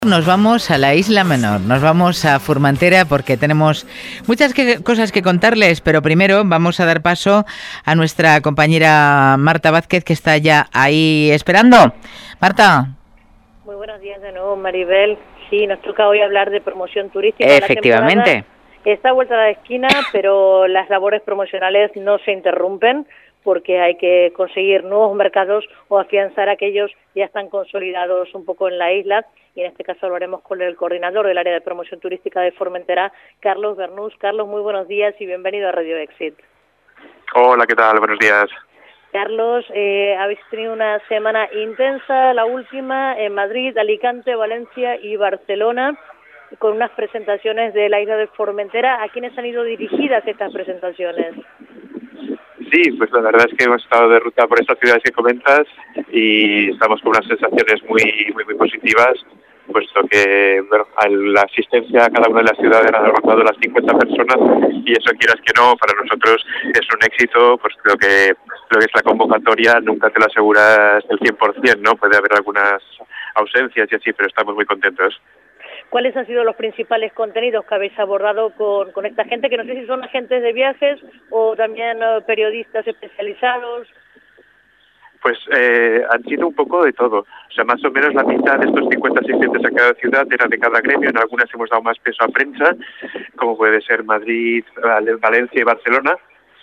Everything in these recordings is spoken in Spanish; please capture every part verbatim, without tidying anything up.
Nos vamos a la Isla Menor, nos vamos a Formentera porque tenemos muchas que, cosas que contarles, pero primero vamos a dar paso a nuestra compañera Marta Vázquez, que está ya ahí esperando. Marta. Muy buenos días de nuevo, Maribel. Sí, nos toca hoy hablar de promoción turística. Efectivamente. La está a vuelta de la esquina, pero las labores promocionales no se interrumpen porque hay que conseguir nuevos mercados o afianzar aquellos que ya están consolidados un poco en la isla. Y en este caso hablaremos con el coordinador del área de promoción turística de Formentera, Carlos Bernús. Carlos, muy buenos días y bienvenido a Radio Exit. Hola, ¿qué tal? Buenos días. Carlos, eh, habéis tenido una semana intensa, la última en Madrid, Alicante, Valencia y Barcelona, con unas presentaciones de la isla de Formentera. ¿A quiénes han ido dirigidas estas presentaciones? Sí, pues la verdad es que hemos estado de ruta por estas ciudades que comentas y estamos con unas sensaciones muy muy, muy positivas, puesto que bueno, la asistencia a cada una de las ciudades ha rebasado las cincuenta personas y eso, quieras que no, para nosotros es un éxito. Pues creo que lo que es la convocatoria nunca te lo aseguras del cien por ciento, ¿no? Puede haber algunas ausencias y así, pero estamos muy contentos. ¿Cuáles han sido los principales contenidos que habéis abordado con, con esta gente, que no sé si son agentes de viajes o también uh, periodistas especializados? Pues eh, han sido un poco de todo. O sea, más o menos la mitad de estos cincuenta asistentes a cada ciudad era de cada gremio. En algunas hemos dado más peso a prensa, como puede ser Madrid, Valencia y Barcelona.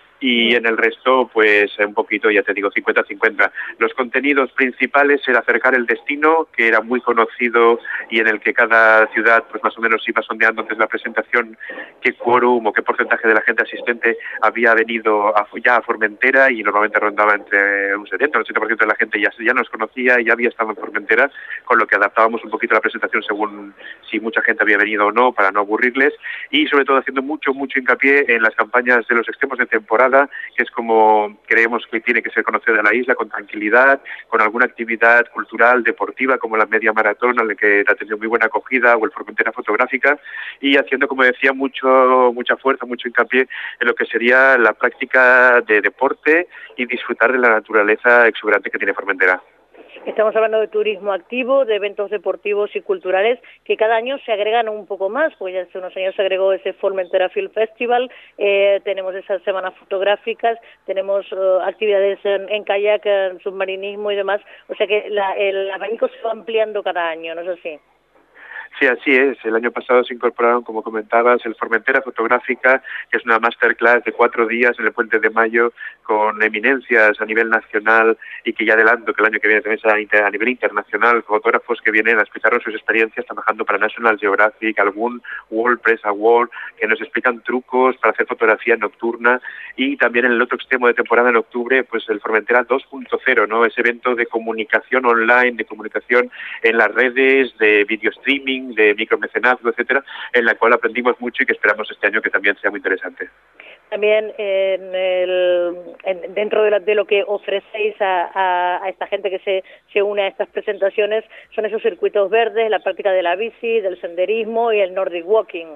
Y en el resto, pues un poquito, ya te digo, cincuenta cincuenta. Los contenidos principales era acercar el destino, que era muy conocido y en el que cada ciudad, pues más o menos iba sondeando antes de la presentación qué quórum o qué porcentaje de la gente asistente había venido a, ya a Formentera, y normalmente rondaba entre un setenta o ochenta por ciento de la gente ya, ya nos conocía y ya había estado en Formentera, con lo que adaptábamos un poquito la presentación según si mucha gente había venido o no, para no aburrirles, y sobre todo haciendo mucho, mucho hincapié en las campañas de los extremos de temporada, que es como creemos que tiene que ser conocida la isla, con tranquilidad, con alguna actividad cultural, deportiva, como la media maratón, a la que ha tenido muy buena acogida, o el Formentera fotográfica, y haciendo, como decía, mucho mucha fuerza, mucho hincapié en lo que sería la práctica de deporte y disfrutar de la naturaleza exuberante que tiene Formentera. Estamos hablando de turismo activo, de eventos deportivos y culturales que cada año se agregan un poco más, porque ya hace unos años se agregó ese Formentera Film Festival, eh, tenemos esas semanas fotográficas, tenemos uh, actividades en, en kayak, en submarinismo y demás, o sea que la, el abanico se va ampliando cada año, ¿no es así? Sí, así es. El año pasado se incorporaron, como comentabas, el Formentera Fotográfica, que es una masterclass de cuatro días en el Puente de Mayo con eminencias a nivel nacional, y que ya adelanto que el año que viene también será a nivel internacional, fotógrafos que vienen a explicarnos sus experiencias trabajando para National Geographic, algún World Press Award, que nos explican trucos para hacer fotografía nocturna. Y también en el otro extremo de temporada, en octubre, pues el Formentera dos punto cero, ¿no? Ese evento de comunicación online, de comunicación en las redes, de video streaming, de micromecenazgo, etcétera, en la cual aprendimos mucho y que esperamos este año que también sea muy interesante. También en el, en, dentro de, la, de lo que ofrecéis a, a, a esta gente que se, se une a estas presentaciones son esos circuitos verdes, la práctica de la bici, del senderismo y el Nordic Walking.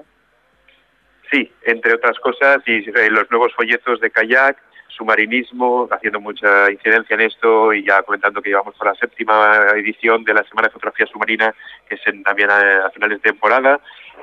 Sí, entre otras cosas, y eh, los nuevos folletos de kayak, submarinismo, haciendo mucha incidencia en esto, y ya comentando que llevamos para la séptima edición de la Semana de Fotografía Submarina, que es en, también a, a finales de temporada,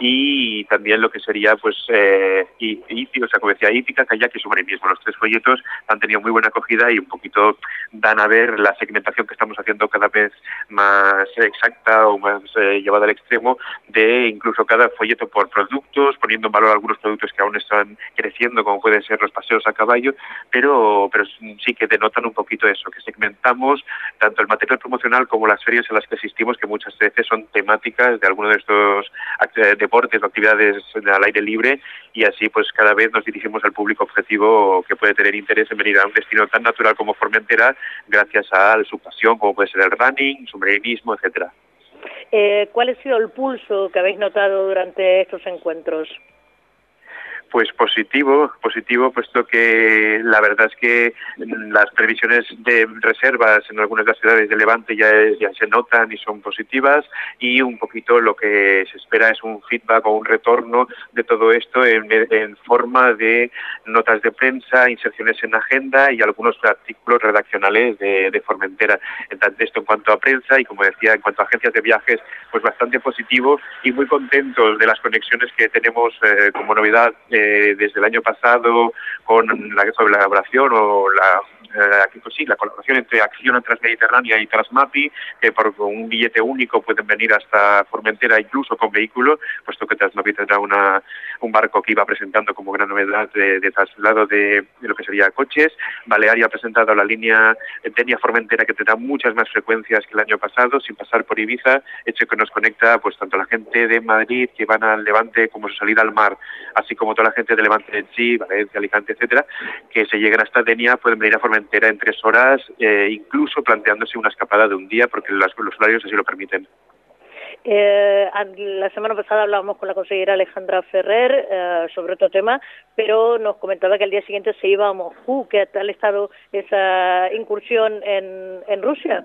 y también lo que sería, pues, eh, y, y, o sea, como decía, hípica, kayak y submarinismo. Los tres folletos han tenido muy buena acogida y un poquito dan a ver la segmentación que estamos haciendo cada vez más exacta o más eh, llevada al extremo, de incluso cada folleto por productos, poniendo en valor algunos productos que aún están creciendo, como pueden ser los paseos a caballo, pero, pero sí que denotan un poquito eso, que segmentamos tanto el material promocional como las ferias en las que asistimos, que muchas veces son temáticas de alguno de estos deportes o actividades al aire libre, y así pues cada vez nos dirigimos al público objetivo que puede tener interés en venir a un destino tan natural como Formentera, gracias a su pasión, como puede ser el running, submarinismo, etcétera. Eh, ¿Cuál ha sido el pulso que habéis notado durante estos encuentros? Pues positivo, positivo, puesto que la verdad es que las previsiones de reservas en algunas de las ciudades de Levante ya, ya se notan y son positivas, y un poquito lo que se espera es un feedback o un retorno de todo esto en, en forma de notas de prensa, inserciones en agenda y algunos artículos redaccionales de, de Formentera. Entonces, esto en cuanto a prensa, y como decía, en cuanto a agencias de viajes, pues bastante positivo y muy contentos de las conexiones que tenemos eh, como novedad eh, desde el año pasado con la, sobre la elaboración o la Eh, pues sí, la colaboración entre Acción Transmediterránea y Transmapi, que por un billete único pueden venir hasta Formentera incluso con vehículo, puesto que Transmapi tendrá una, un barco que iba presentando como gran novedad de, de traslado de, de lo que sería coches. Balearia ha presentado la línea Denia Formentera, que tendrá muchas más frecuencias que el año pasado, sin pasar por Ibiza, hecho que nos conecta pues tanto la gente de Madrid que van al Levante como su salida al mar, así como toda la gente de Levante en sí, Valencia, Alicante, etcétera, que se lleguen hasta Denia, pueden venir a Formentera entera en tres horas, eh, incluso planteándose una escapada de un día, porque los, los horarios así lo permiten. Eh, la semana pasada hablábamos con la consejera Alejandra Ferrer eh, sobre otro tema, pero nos comentaba que al día siguiente se iba a Moscú. ¿Qué tal ha estado esa incursión en, en Rusia?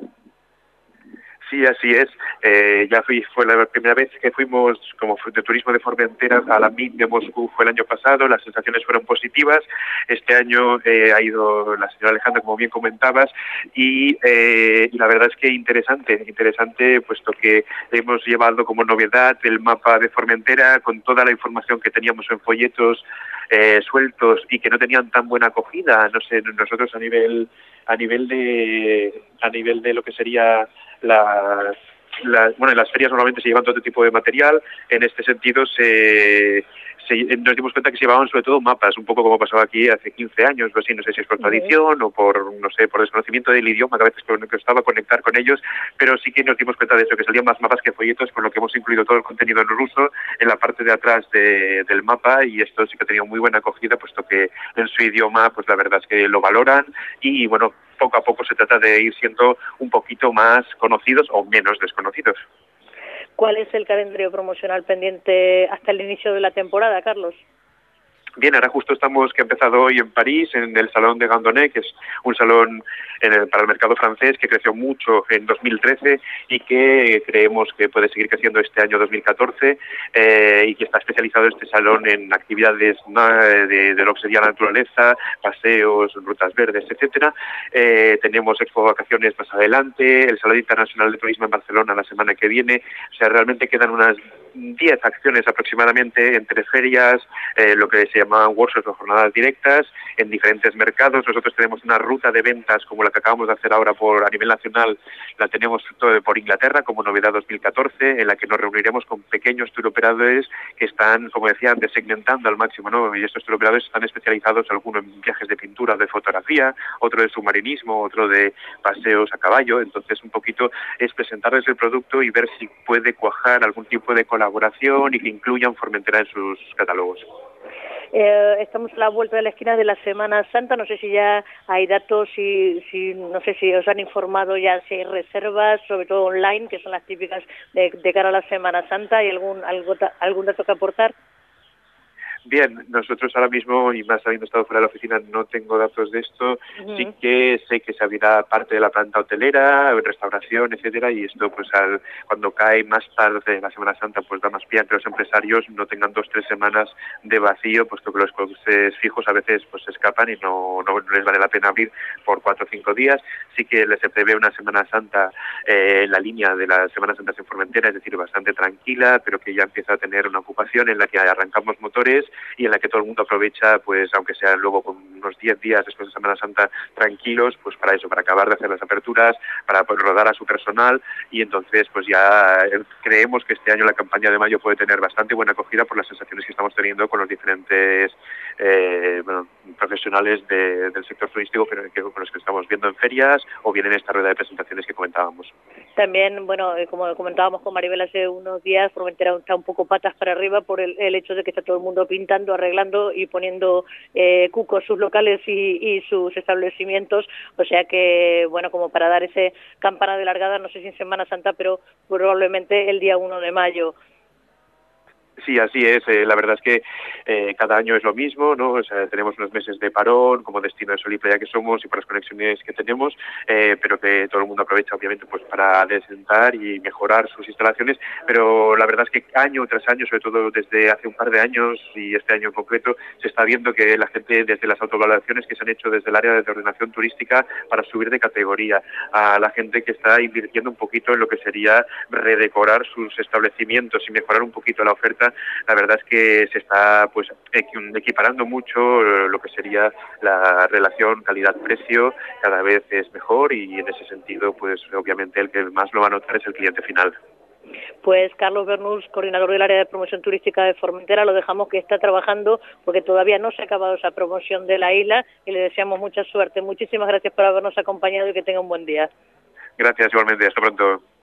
Sí, así es. Eh, ya fui, fue la primera vez que fuimos como de turismo de Formentera a la M I T de Moscú, fue el año pasado. Las sensaciones fueron positivas. Este año eh, ha ido la señora Alejandra, como bien comentabas, y, eh, y la verdad es que interesante, interesante, puesto que hemos llevado como novedad el mapa de Formentera con toda la información que teníamos en folletos eh, sueltos y que no tenían tan buena acogida. No sé, nosotros a nivel a nivel de a nivel de lo que sería la, la bueno, en las ferias normalmente se llevan todo tipo de material. En este sentido se, se nos dimos cuenta que se llevaban sobre todo mapas, un poco como pasaba aquí hace quince años o así. No sé si es por tradición o por, no sé, por desconocimiento del idioma, que a veces costaba conectar con ellos, pero sí que nos dimos cuenta de eso, que salían más mapas que folletos, con lo que hemos incluido todo el contenido en ruso en la parte de atrás de, del mapa, y esto sí que ha tenido muy buena acogida, puesto que en su idioma pues la verdad es que lo valoran, y bueno, poco a poco se trata de ir siendo un poquito más conocidos o menos desconocidos. ¿Cuál es el calendario promocional pendiente hasta el inicio de la temporada, Carlos? Bien, ahora justo estamos, que ha empezado hoy en París, en el Salón de Gandonnet, que es un salón en el, para el mercado francés, que creció mucho en dos mil trece y que creemos que puede seguir creciendo este año dos mil catorce, eh, y que está especializado este salón en actividades de, de lo que sería la naturaleza, paseos, rutas verdes, etcétera. Eh, tenemos Expo Vacaciones más adelante, el Salón Internacional de Turismo en Barcelona la semana que viene. O sea, realmente quedan unas diez acciones aproximadamente entre ferias, eh, lo que se llaman workshops o jornadas directas en diferentes mercados. Nosotros tenemos una ruta de ventas como la que acabamos de hacer ahora por a nivel nacional, la tenemos todo por Inglaterra como novedad dos mil catorce, en la que nos reuniremos con pequeños turoperadores que están, como decía, desegmentando al máximo, ¿no? Y estos turoperadores están especializados, algunos en viajes de pintura, de fotografía, otro de submarinismo, otro de paseos a caballo. Entonces, un poquito es presentarles el producto y ver si puede cuajar algún tipo de colaboración y que incluyan Formentera en sus catálogos. Eh, estamos a la vuelta de la esquina de la Semana Santa. No sé si ya hay datos, si, si no sé si os han informado ya si hay reservas, sobre todo online, que son las típicas de, de cara a la Semana Santa. ¿Hay algún algo, algún dato que aportar? Bien, nosotros ahora mismo, y más habiendo estado fuera de la oficina, no tengo datos de esto. Uh-huh. Sí que sé que se abrirá parte de la planta hotelera, restauración, etcétera, y esto pues al, cuando cae más tarde la Semana Santa pues da más pie a que los empresarios no tengan dos tres semanas de vacío, puesto que los costes fijos a veces pues se escapan y no, no, no les vale la pena abrir por cuatro o cinco días. Sí que se prevé una Semana Santa eh, en la línea de la Semana Santa en Formentera, es decir, bastante tranquila, pero que ya empieza a tener una ocupación en la que arrancamos motores y en la que todo el mundo aprovecha, pues aunque sea luego con unos diez días después de Semana Santa tranquilos, pues para eso, para acabar de hacer las aperturas, para pues, rodar a su personal, y entonces pues ya creemos que este año la campaña de mayo puede tener bastante buena acogida por las sensaciones que estamos teniendo con los diferentes eh, bueno, profesionales de, del sector turístico, pero que, con los que estamos viendo en ferias o bien en esta rueda de presentaciones que comentábamos. También, bueno, como comentábamos con Maribel hace unos días, Formentera está un poco patas para arriba por el, el hecho de que está todo el mundo pintando, arreglando y poniendo eh, cucos sus locales y, y sus establecimientos, o sea que, bueno, como para dar ese campana de largada, no sé si en Semana Santa, pero probablemente el día uno de mayo. Sí, así es. Eh, la verdad es que eh, cada año es lo mismo, ¿no? O sea, tenemos unos meses de parón como destino de sol y playa que somos y por las conexiones que tenemos, eh, pero que todo el mundo aprovecha, obviamente, pues para adecentar y mejorar sus instalaciones. Pero la verdad es que año tras año, sobre todo desde hace un par de años y este año en concreto, se está viendo que la gente, desde las autovaloraciones que se han hecho desde el área de ordenación turística para subir de categoría, a la gente que está invirtiendo un poquito en lo que sería redecorar sus establecimientos y mejorar un poquito la oferta. La verdad es que se está pues equiparando mucho lo que sería la relación calidad-precio, cada vez es mejor y en ese sentido pues obviamente el que más lo va a notar es el cliente final. Pues Carlos Bernús, coordinador del área de promoción turística de Formentera, lo dejamos que está trabajando porque todavía no se ha acabado esa promoción de la isla y le deseamos mucha suerte. Muchísimas gracias por habernos acompañado y que tenga un buen día. Gracias igualmente, hasta pronto.